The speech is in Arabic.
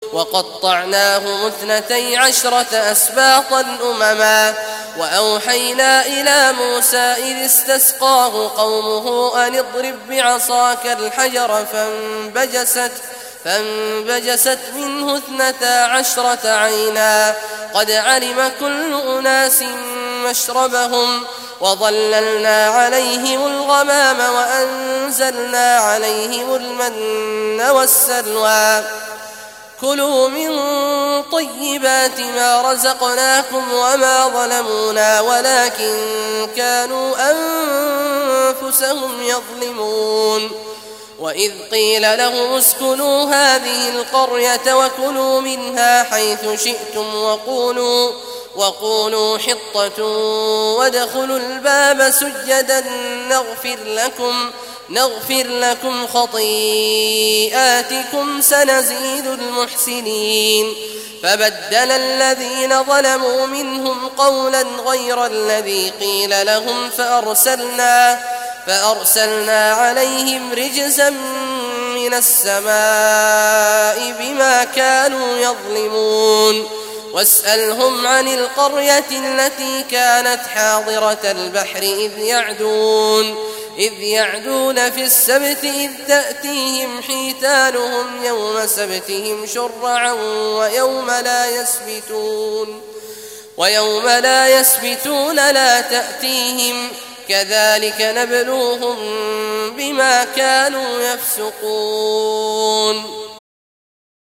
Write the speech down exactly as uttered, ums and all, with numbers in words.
وقطعناهم اثنتي عشرة أسباطا أمما وأوحينا إلى موسى إذ استسقاه قومه أن اضرب بعصاك الحجر فانبجست فانبجست منه اثنتا عشرة عينا قد علم كل أناس مشربهم وظللنا عليهم الغمام وأنزلنا عليهم المن والسلوى كلوا من طيبات ما رزقناكم وما ظلمونا ولكن كانوا أنفسهم يظلمون وإذ قيل لهم اسكنوا هذه القرية وكلوا منها حيث شئتم وقولوا, وقولوا حطة وادخلوا الباب سجدا نغفر لكم نغفر لكم خطيئاتكم سنزيد المحسنين فبدل الذين ظلموا منهم قولا غير الذي قيل لهم فأرسلنا, فأرسلنا عليهم رجزا من السماء بما كانوا يظلمون واسألهم عن القرية التي كانت حاضرة البحر إذ يعدون إذ يعدون في السبت إذ تأتيهم حيتانهم يوم سبتهم شرعا ويوم لا يسبتون ويوم لا يسبتون لا تأتيهم كذلك نبلوهم بما كانوا يفسقون.